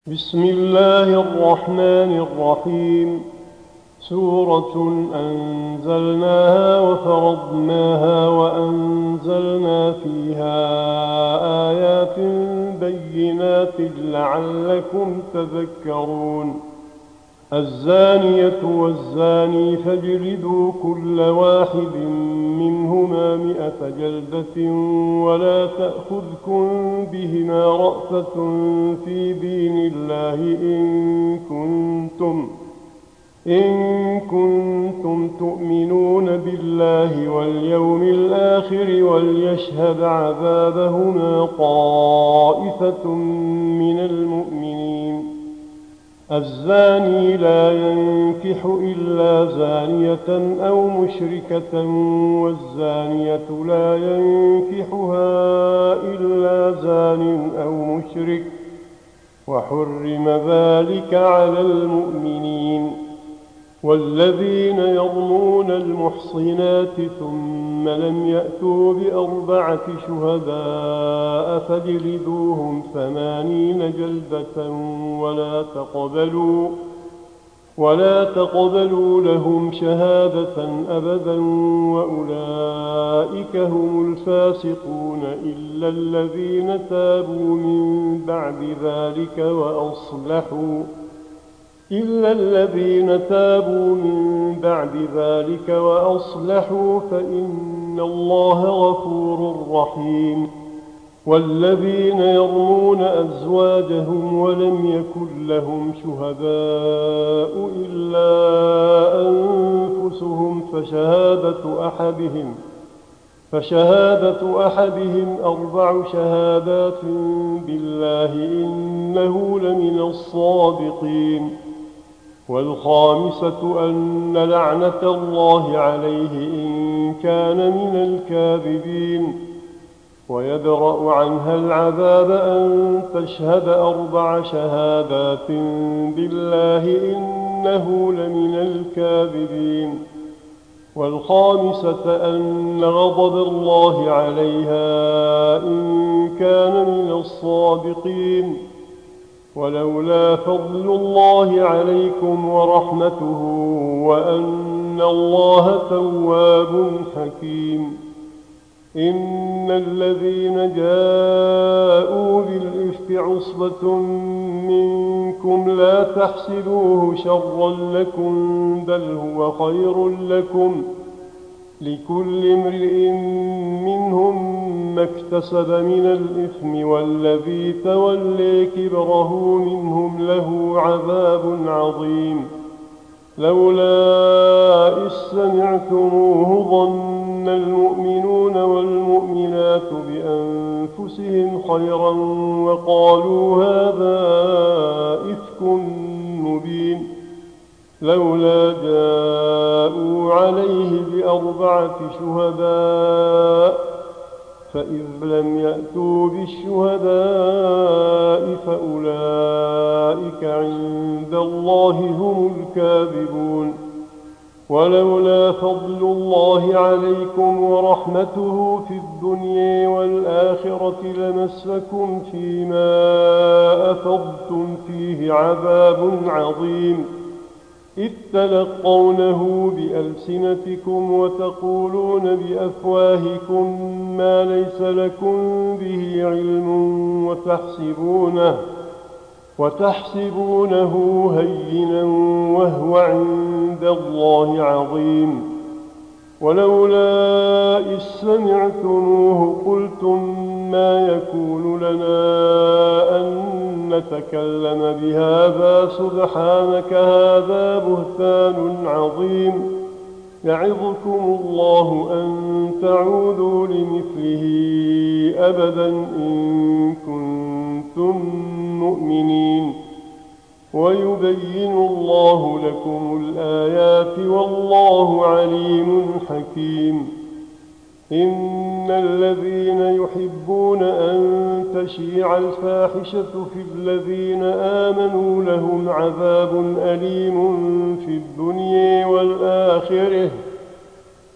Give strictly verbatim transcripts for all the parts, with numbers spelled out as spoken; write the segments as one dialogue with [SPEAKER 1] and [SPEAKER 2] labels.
[SPEAKER 1] بسم الله الرحمن الرحيم. سورة أنزلناها وفرضناها وأنزلنا فيها آيات بينات لعلكم تذكرون. الزانية والزاني فاجلدوا كل واحد منهما مئة جلدة ولا تأخذكم بهما رأفة في دين الله إن كنتم إن كنتم تؤمنون بالله واليوم الآخر وليشهد عذابهما طائفة من المؤمنين. الزاني لا ينكح إلا زانية أو مشركة والزانية لا ينكحها إلا زان أو مشرك وحرم ذلك على المؤمنين. والذين يرمون المحصنات ثم لم يأتوا بأربعة شهداء فاجلدوهم ثمانين جلدة ولا تقبلوا ولا تقبلوا لهم شهادة أبدا وأولئك هم الفاسقون إلا الذين تابوا من بعد ذلك وأصلحوا إلا الذين تابوا من بعد ذلك وأصلحوا فإن الله غفور رحيم. والذين يرمون أزواجهم ولم يكن لهم شهداء إلا أنفسهم فشهادة أحدهم فشهادة أحدهم أربع شهادات بالله إنه لمن الصادقين. والخامسة أن لعنة الله عليه إن كان من الكاذبين. ويدرأ عنها العذاب أن تشهد أربع شهادات بالله إنه لمن الكاذبين. والخامسة أن غضب الله عليها إن كان من الصادقين. ولولا فضل الله عليكم ورحمته وأن الله تواب حكيم. إن الذين جاءوا بالإفك عصبة منكم لا تحسبوه شرا لكم بل هو خير لكم لكل امرئ منهم ما اكتسب من الإثم والذي تولي كبره منهم له عذاب عظيم. لولا إذ سمعتموه ظن المؤمنون والمؤمنات بأنفسهم خيرا وقالوا هذا إفك مبين. لولا جاءوا عليه بأربعة شهداء فإذ لم يأتوا بالشهداء فأولئك عند الله هم الكاذبون. ولولا فضل الله عليكم ورحمته في الدنيا والآخرة لمسكم فيما أفضتم فيه عذاب عظيم. إذ تلقونه بألسنتكم وتقولون بأفواهكم ما ليس لكم به علم وتحسبونه, وتحسبونه هينا وهو عند الله عظيم. ولولا إذ سمعتموه قلتم ما يكون لنا أن نتكلم بهذا سبحانك هذا بهتان عظيم. يعظكم الله أن تعودوا لمثله أبدا إن كنتم مؤمنين. ويبين الله لكم الآيات والله عليم حكيم. إن الذين يحبون أن تشيع الفاحشة في الذين آمنوا لهم عذاب أليم في الدنيا والآخرة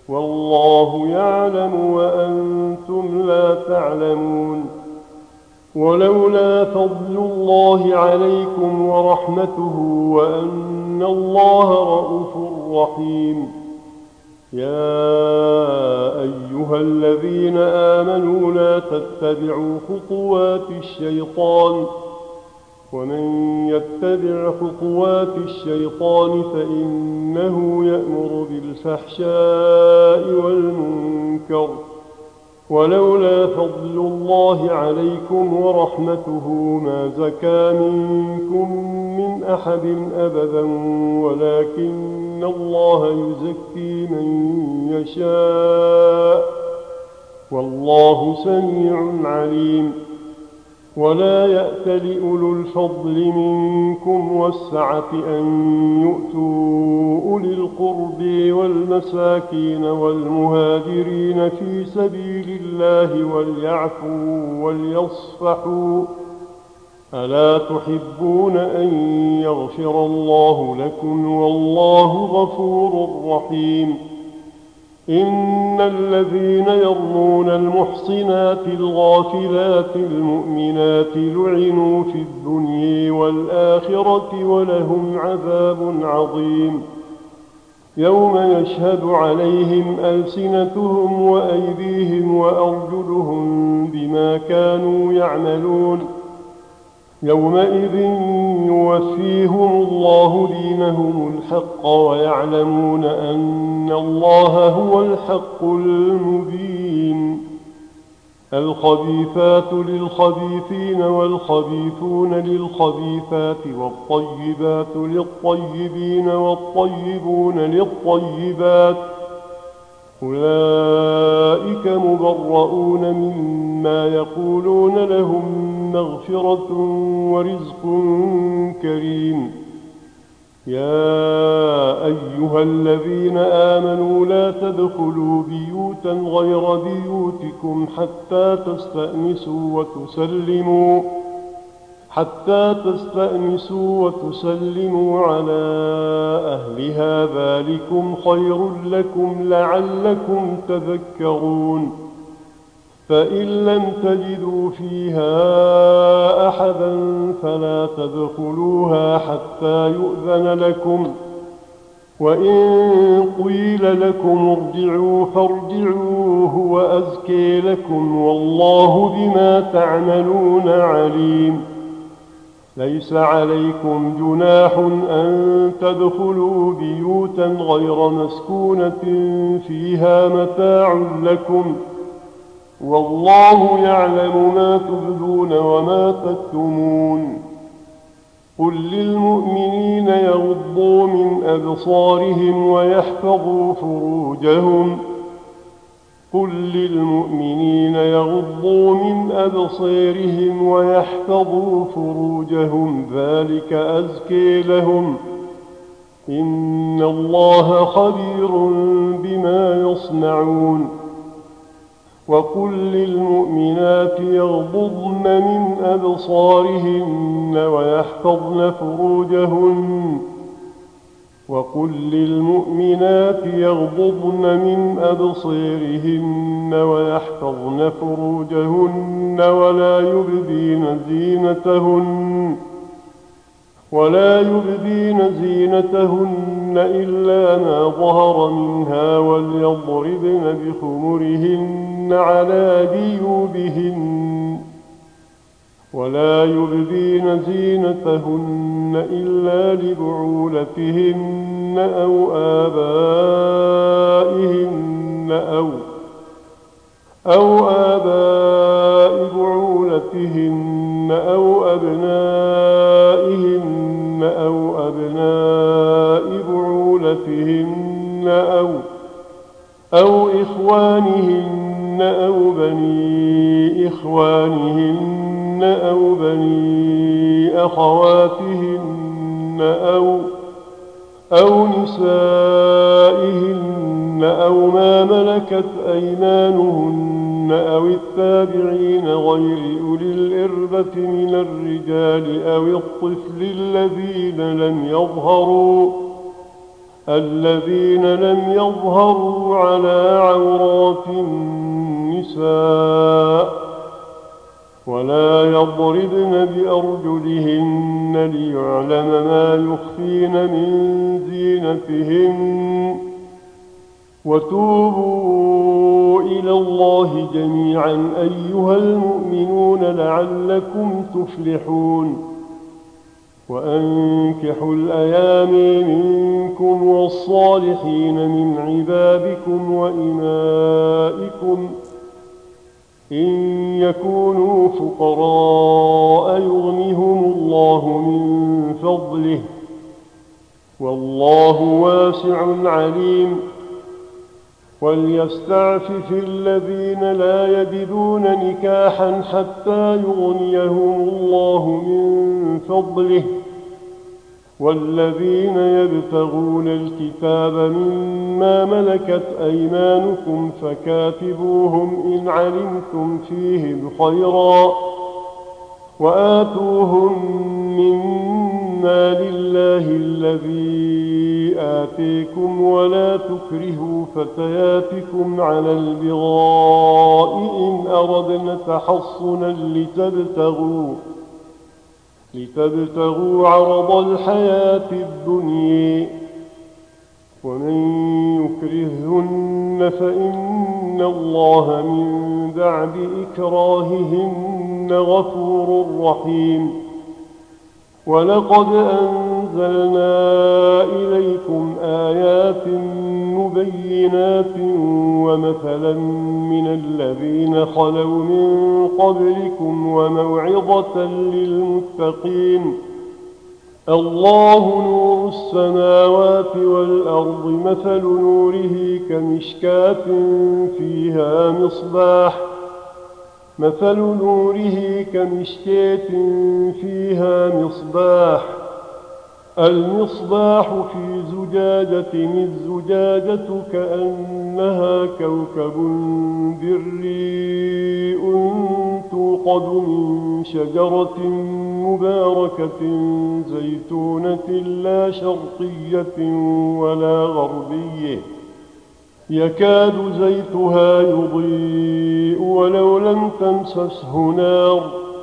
[SPEAKER 1] والله يعلم وأنتم لا تعلمون. ولولا فضل الله عليكم ورحمته وأن الله رءوف رحيم. يا أيها الذين آمنوا لا تتبعوا خطوات الشيطان، ومن يتبع خطوات الشيطان فإنه يأمر بالفحشاء والمنكر. ولولا فضل الله عليكم ورحمته ما زكى منكم من أحد أبدا، ولكن الله يزكي من يشاء، والله سميع عليم. ولا يأتل أولو الفضل منكم والسعة أن يؤتوا أولي القرب والمساكين والمهاجرين في سبيل الله وليعفوا وليصفحوا، ألا تحبون أن يغفر الله لكم والله غفور رحيم. إن الذين يرمون المحصنات الغافلات المؤمنات لعنوا في الدنيا والآخرة ولهم عذاب عظيم. يوم يشهد عليهم ألسنتهم وأيديهم وأرجلهم بما كانوا يعملون، يومئذ يوفيهم الله دينهم الحق ويعلمون أن الله هو الحق المبين. الخبيثات للخبيثين والخبيثون للخبيثات والطيبات للطيبين والطيبون للطيبات، أولئك مبرؤون مما يقولون لهم مغفرة ورزق كريم. يا أيها الذين آمنوا لا تدخلوا بيوتا غير بيوتكم حتى تستأنسوا وتسلموا حتى تستأنسوا وتسلموا على أهلها، ذلكم خير لكم لعلكم تذكرون. فإن لم تجدوا فيها أحدا فلا تدخلوها حتى يؤذن لكم، وإن قيل لكم ارجعوا فارجعوا هو أزكي لكم، والله بما تعملون عليم. ليس عليكم جناح أن تدخلوا بيوتا غير مسكونة فيها متاع لكم، والله يعلم ما تبدون وما تكتمون. قل للمؤمنين يغضوا من أبصارهم ويحفظوا فروجهم قل للمؤمنين يغضوا من أبصارهم ويحفظوا فروجهم، ذلك أزكي لهم، إن الله خبير بما يصنعون. وقل للمؤمنات يغضضن من أبصارهن ويحفظن فروجهن وقل للمؤمنات يغضضن من أبصارهن ويحفظن فروجهن ولا يبدين زينتهن ولا يبدين زينتهن إلا ما ظهر منها، وليضربن بخمرهن على جيوبهن ولا يبدين زينتهن إلا لبعولتهن أو آبائهن أو أو آباء بعولتهن أو أبنائهن أو أبناء بعولتهن أو أو إخوانهن أو بني إخوانهن أو بني أخواتهن أو أو نسائهن أو ما ملكت أيمانهن أو التابعين غير أولي الإربة من الرجال أو الطفل الذين لم يظهروا الذين لم يظهروا على عورات النساء، ولا يضربن بأرجلهن ليعلم ما يخفين من زينتهن وتوبوا إلى الله جميعا أيها المؤمنون لعلكم تفلحون وأنكحوا الأيام منكم والصالحين من عبادكم وإمائكم إن يكونوا فقراء يغنهم الله من فضله والله واسع عليم وليستعفف الذين لا يجدون نكاحا حتى يغنيهم الله من فضله والذين يبتغون الكتاب مما ملكت أيمانكم فكاتبوهم إن علمتم فيهم خيرا وآتوهم مما لله الذي آتيكم ولا تكرهوا فتياتكم على البغاء إن أردنا تحصنا لتبتغوا لتبتغوا عرض الحياة الدنيا ومن يكرههن فإن الله من بعد إكراههن غفور رحيم ولقد أنزلنا إليكم آيات مبينات ومثلا من الذين خلوا من قبلكم وموعظة للمتقين الله نور السماوات والأرض مثل نوره كمشكاة فيها مصباح مثل نوره كمشكاة فيها مصباح المصباح في زجاجة الزجاجة كأنها كوكب دري توقد من شجرة مباركة زيتونة لا شرقية ولا غربية يكاد زيتها يضيء ولو لم تمسسه نار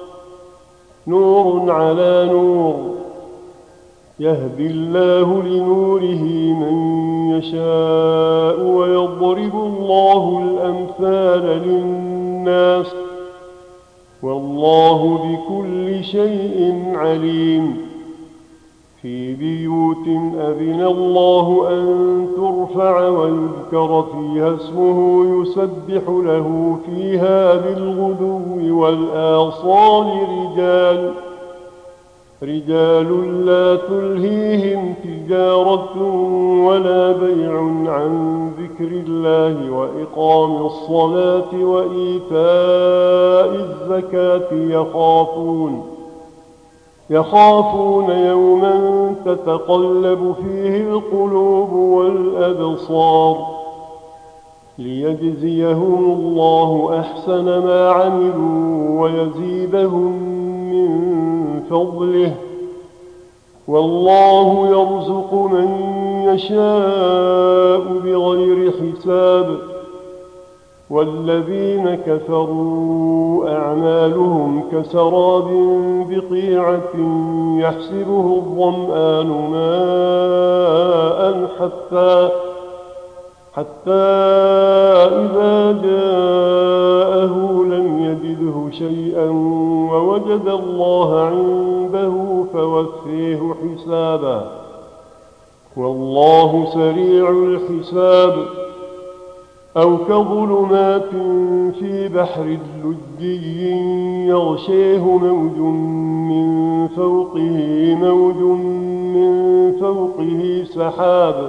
[SPEAKER 1] نور على نور يهدي الله لنوره من يشاء ويضرب الله الأمثال للناس والله بكل شيء عليم في بيوت أذن الله أن ترفع ويذكر فيها اسمه يسبح له فيها بالغدو والآصال رجال رجال لا تلهيهم تجارة ولا بيع عن ذكر الله وإقام الصلاة وإيتاء الزكاة يخافون يخافون يوما تتقلب فيه القلوب والأبصار ليجزيهم الله أحسن ما عملوا ويزيدهم من فضله والله يرزق من يشاء بغير حساب والذين كفروا أعمالهم كسراب بقيعة يحسبه الظمآن ماء حتى حتى إذا جاءه لم يجده شيئا ووجد الله عنده فوفيه حسابا والله سريع الحساب أو كظلمات في بحر لجي يغشيه موج من فوقه موج من فوقه سحاب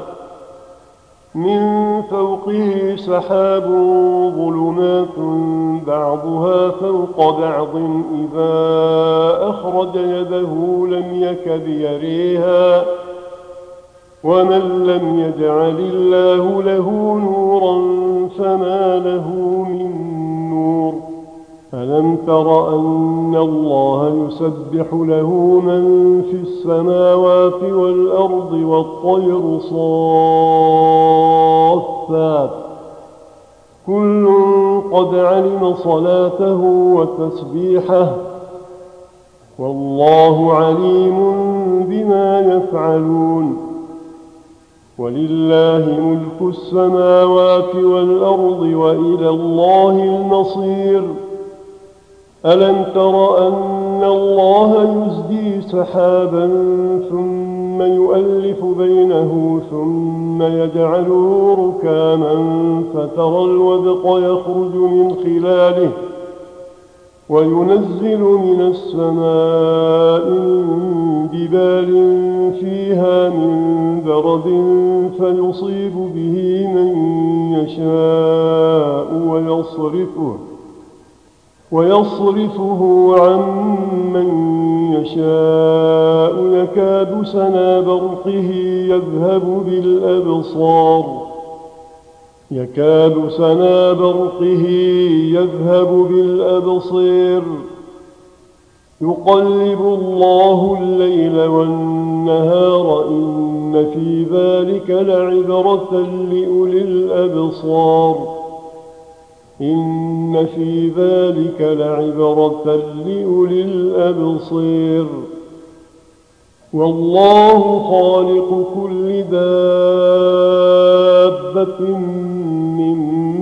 [SPEAKER 1] من فوقه سحاب ظلمات بعضها فوق بعض إذا أخرج يده لم يكد يريها ومن لم يجعل الله له نورا فما له من نور ألم تر أن الله يسبح له من في السماوات والأرض والطير صافات كل قد علم صلاته وتسبيحه والله عليم بما يفعلون. ولله ملك السماوات والأرض وإلى الله المصير. ألم تر أن الله يزجي سحابا ثم يؤلف بينه ثم يجعله ركاما فترى الودق يخرج من خلاله وينزل من السماء من جبال فيها من برد فيصيب به من يشاء ويصرفه ويصرفه عن من يشاء يكاد سنا برقه يذهب بالأبصار يكاد سنا برقه يذهب بالأبصير يقلب الله الليل والنهار إن في ذلك لعبرة لأولي الأبصار إن في ذلك لعبرة لأولي الأبصير. والله خالق كل دابة من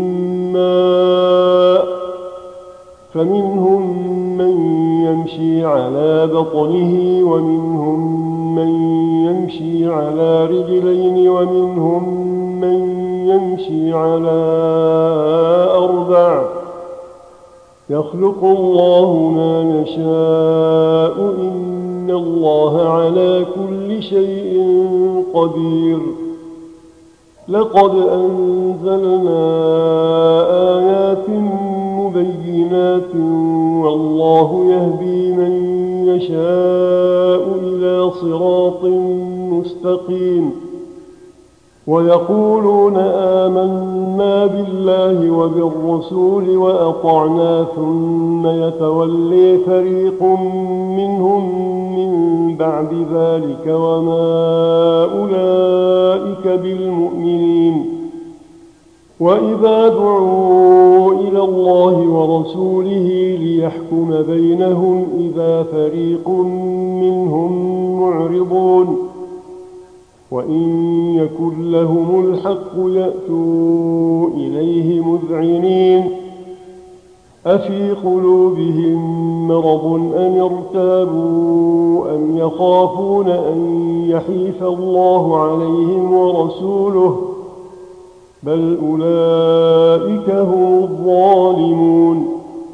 [SPEAKER 1] ماء فمنهم من يمشي على بطنه ومنهم من يمشي على رجلين ومنهم من يمشي على أربع يخلق الله ما يشاء إن الله على كل شيء قدير. لقد أنزلنا آيات مبينات والله يهدي من يشاء إلى صراط مستقيم. ويقولون آمنا بالله وبالرسول وأطعنا ثم يتولي فريق منهم من بعد ذلك وما أولئك بالمؤمنين. وإذا دعوا إلى الله ورسوله ليحكم بينهم إذا فريق منهم معرضون وإن يكن لهم الحق يأتوا إليه مذعنين أفي قلوبهم مرض أم ارتابوا أم يخافون أن يحيف الله عليهم ورسوله بل أولئك هم الظالمون.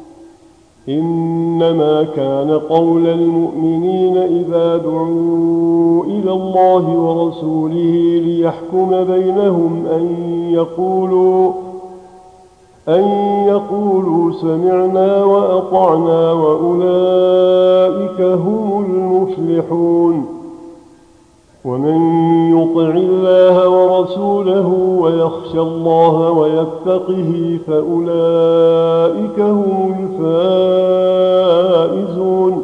[SPEAKER 1] إنما كان قول المؤمنين إذا دعوا إلى الله ورسوله ليحكم بينهم أن يقولوا أن يقولوا سمعنا وأطعنا وأولئك هم المفلحون. ومن يطع الله ورسوله ويخشى الله ويتقه فأولئك هم الفائزون.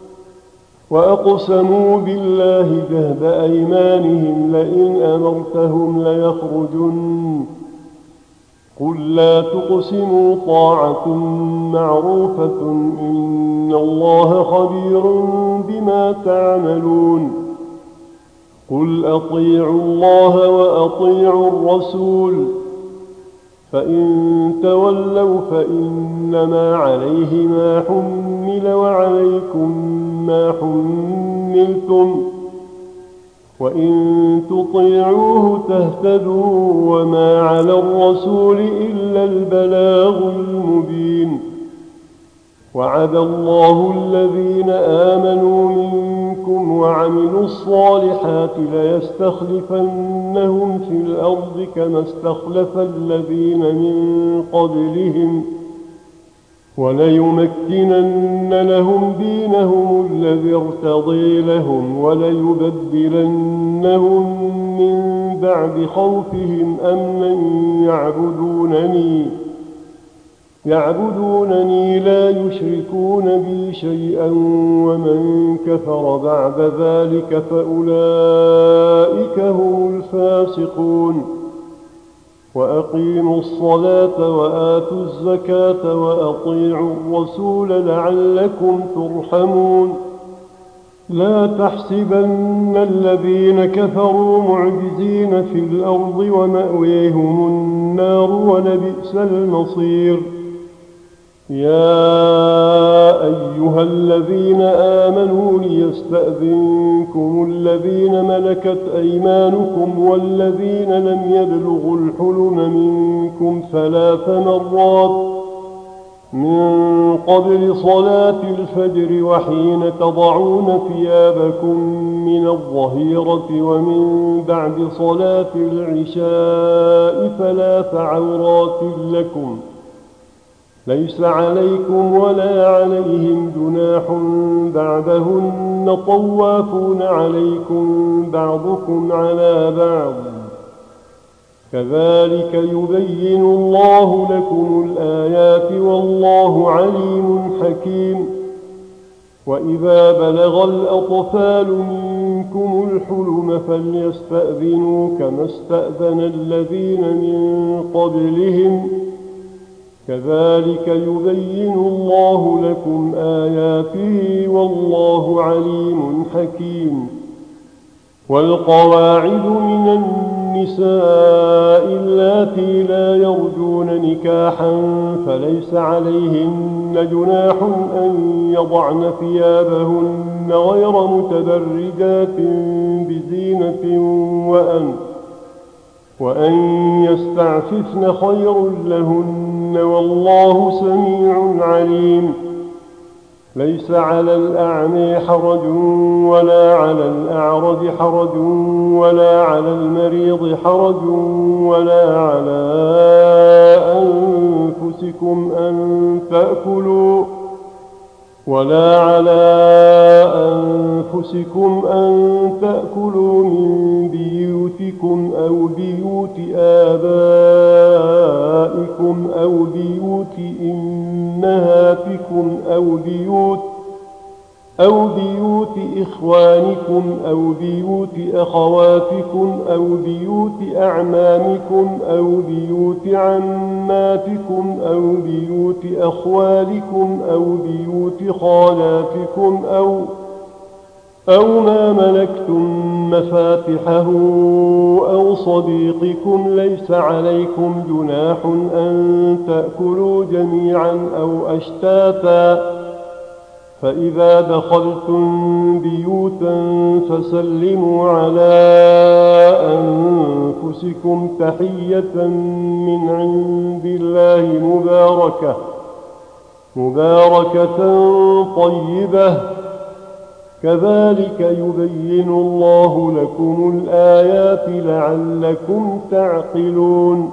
[SPEAKER 1] وأقسموا بالله جهد أيمانهم لئن أمرتهم ليخرجن قل لا تقسموا طاعة معروفة إن الله خبير بما تعملون. قل أطيعوا الله وأطيعوا الرسول فإن تولوا فإنما عليه ما حمل وعليكم ما حملتم وإن تطيعوه تهتدوا وما على الرسول إلا البلاغ المبين. وعد الله الذين آمنوا منكم وعملوا الصالحات ليستخلفنهم في الأرض كما استخلف الذين من قبلهم وليمكنن لهم دينهم الذي ارتضي لهم وليبدلنهم من بعد خوفهم أمنا يعبدونني يعبدونني لا يشركون بي شيئا ومن كفر بعد ذلك فأولئك هم الفاسقون. وأقيموا الصلاة وآتوا الزكاة وأطيعوا الرسول لعلكم ترحمون لا تحسبن الذين كفروا معجزين في الأرض ومأويهم النار ولبئس المصير يا أيها الذين آمنوا ليستأذنكم الذين ملكت أيمانكم والذين لم يبلغوا الحلم منكم ثلاث مرات من قبل صلاة الفجر وحين تضعون ثيابكم من الظهيرة ومن بعد صلاة العشاء ثلاث عورات لكم ليس عليكم ولا عليهم جناح بعدهن طوافون عليكم بعضكم على بعض كذلك يبين الله لكم الآيات والله عليم حكيم وإذا بلغ الأطفال منكم الحلم فليستأذنوا كما استأذن الذين من قبلهم كذلك يبين الله لكم آياته والله عليم حكيم والقواعد من النساء اللاتي لا يرجون نكاحا فليس عليهن جناح أن يضعن ثيابهن غير متبرجات بزينة وأن وأن يستعففن خير لهن والله سميع عليم ليس على الأعمى حرج ولا على الأعرج حرج ولا على المريض حرج ولا على أنفسكم أن تأكلوا ولا على أنفسكم أن تأكلوا من بيوتكم أو بيوت آبائكم أو بيوت أمهاتكم أو بيوت أو بيوت إخوانكم أو بيوت أخواتكم أو بيوت أعمامكم أو بيوت عماتكم أو بيوت أخوالكم أو بيوت خالاتكم أو أو ما ملكتم مفاتحه أو صديقكم ليس عليكم جناح أن تأكلوا جميعا أو أشتاتا فإذا دخلتم بيوتا فسلموا على أنفسكم تحية من عند الله مباركة مباركة طيبة كذلك يبين الله لكم الآيات لعلكم تعقلون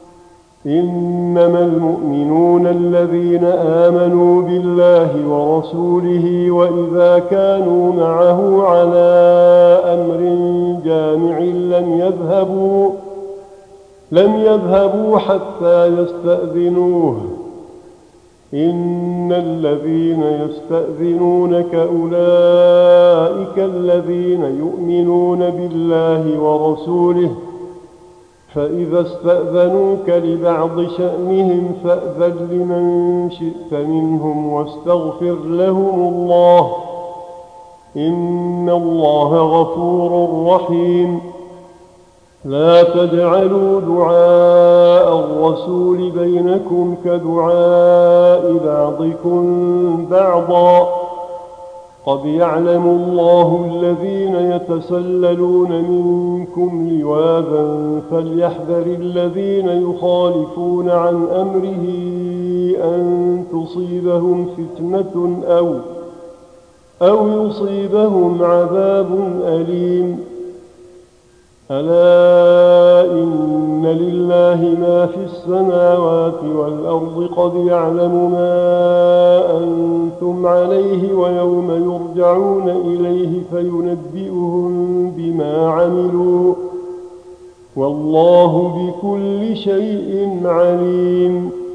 [SPEAKER 1] إنما المؤمنون الذين آمنوا بالله ورسوله وإذا كانوا معه على أمر جامع لم يذهبوا لم يذهبوا حتى يستأذنوه إن الذين يستأذنونك أولئك الذين يؤمنون بالله ورسوله فإذا استأذنوك لبعض شأنهم فأذن لمن شئت منهم واستغفر لهم الله إن الله غفور رحيم لا تجعلوا دعاء الرسول بينكم كدعاء بعضكم بعضا قد يعلم الله الذين يتسللون منكم لواذا فليحذر الذين يخالفون عن أمره أن تصيبهم فتنة أو أو يصيبهم عذاب أليم ألا إن لله ما في السماوات والأرض قد يعلم ما أنتم عليه ويوم يرجعون إليه فينبئهم بما عملوا والله بكل شيء عليم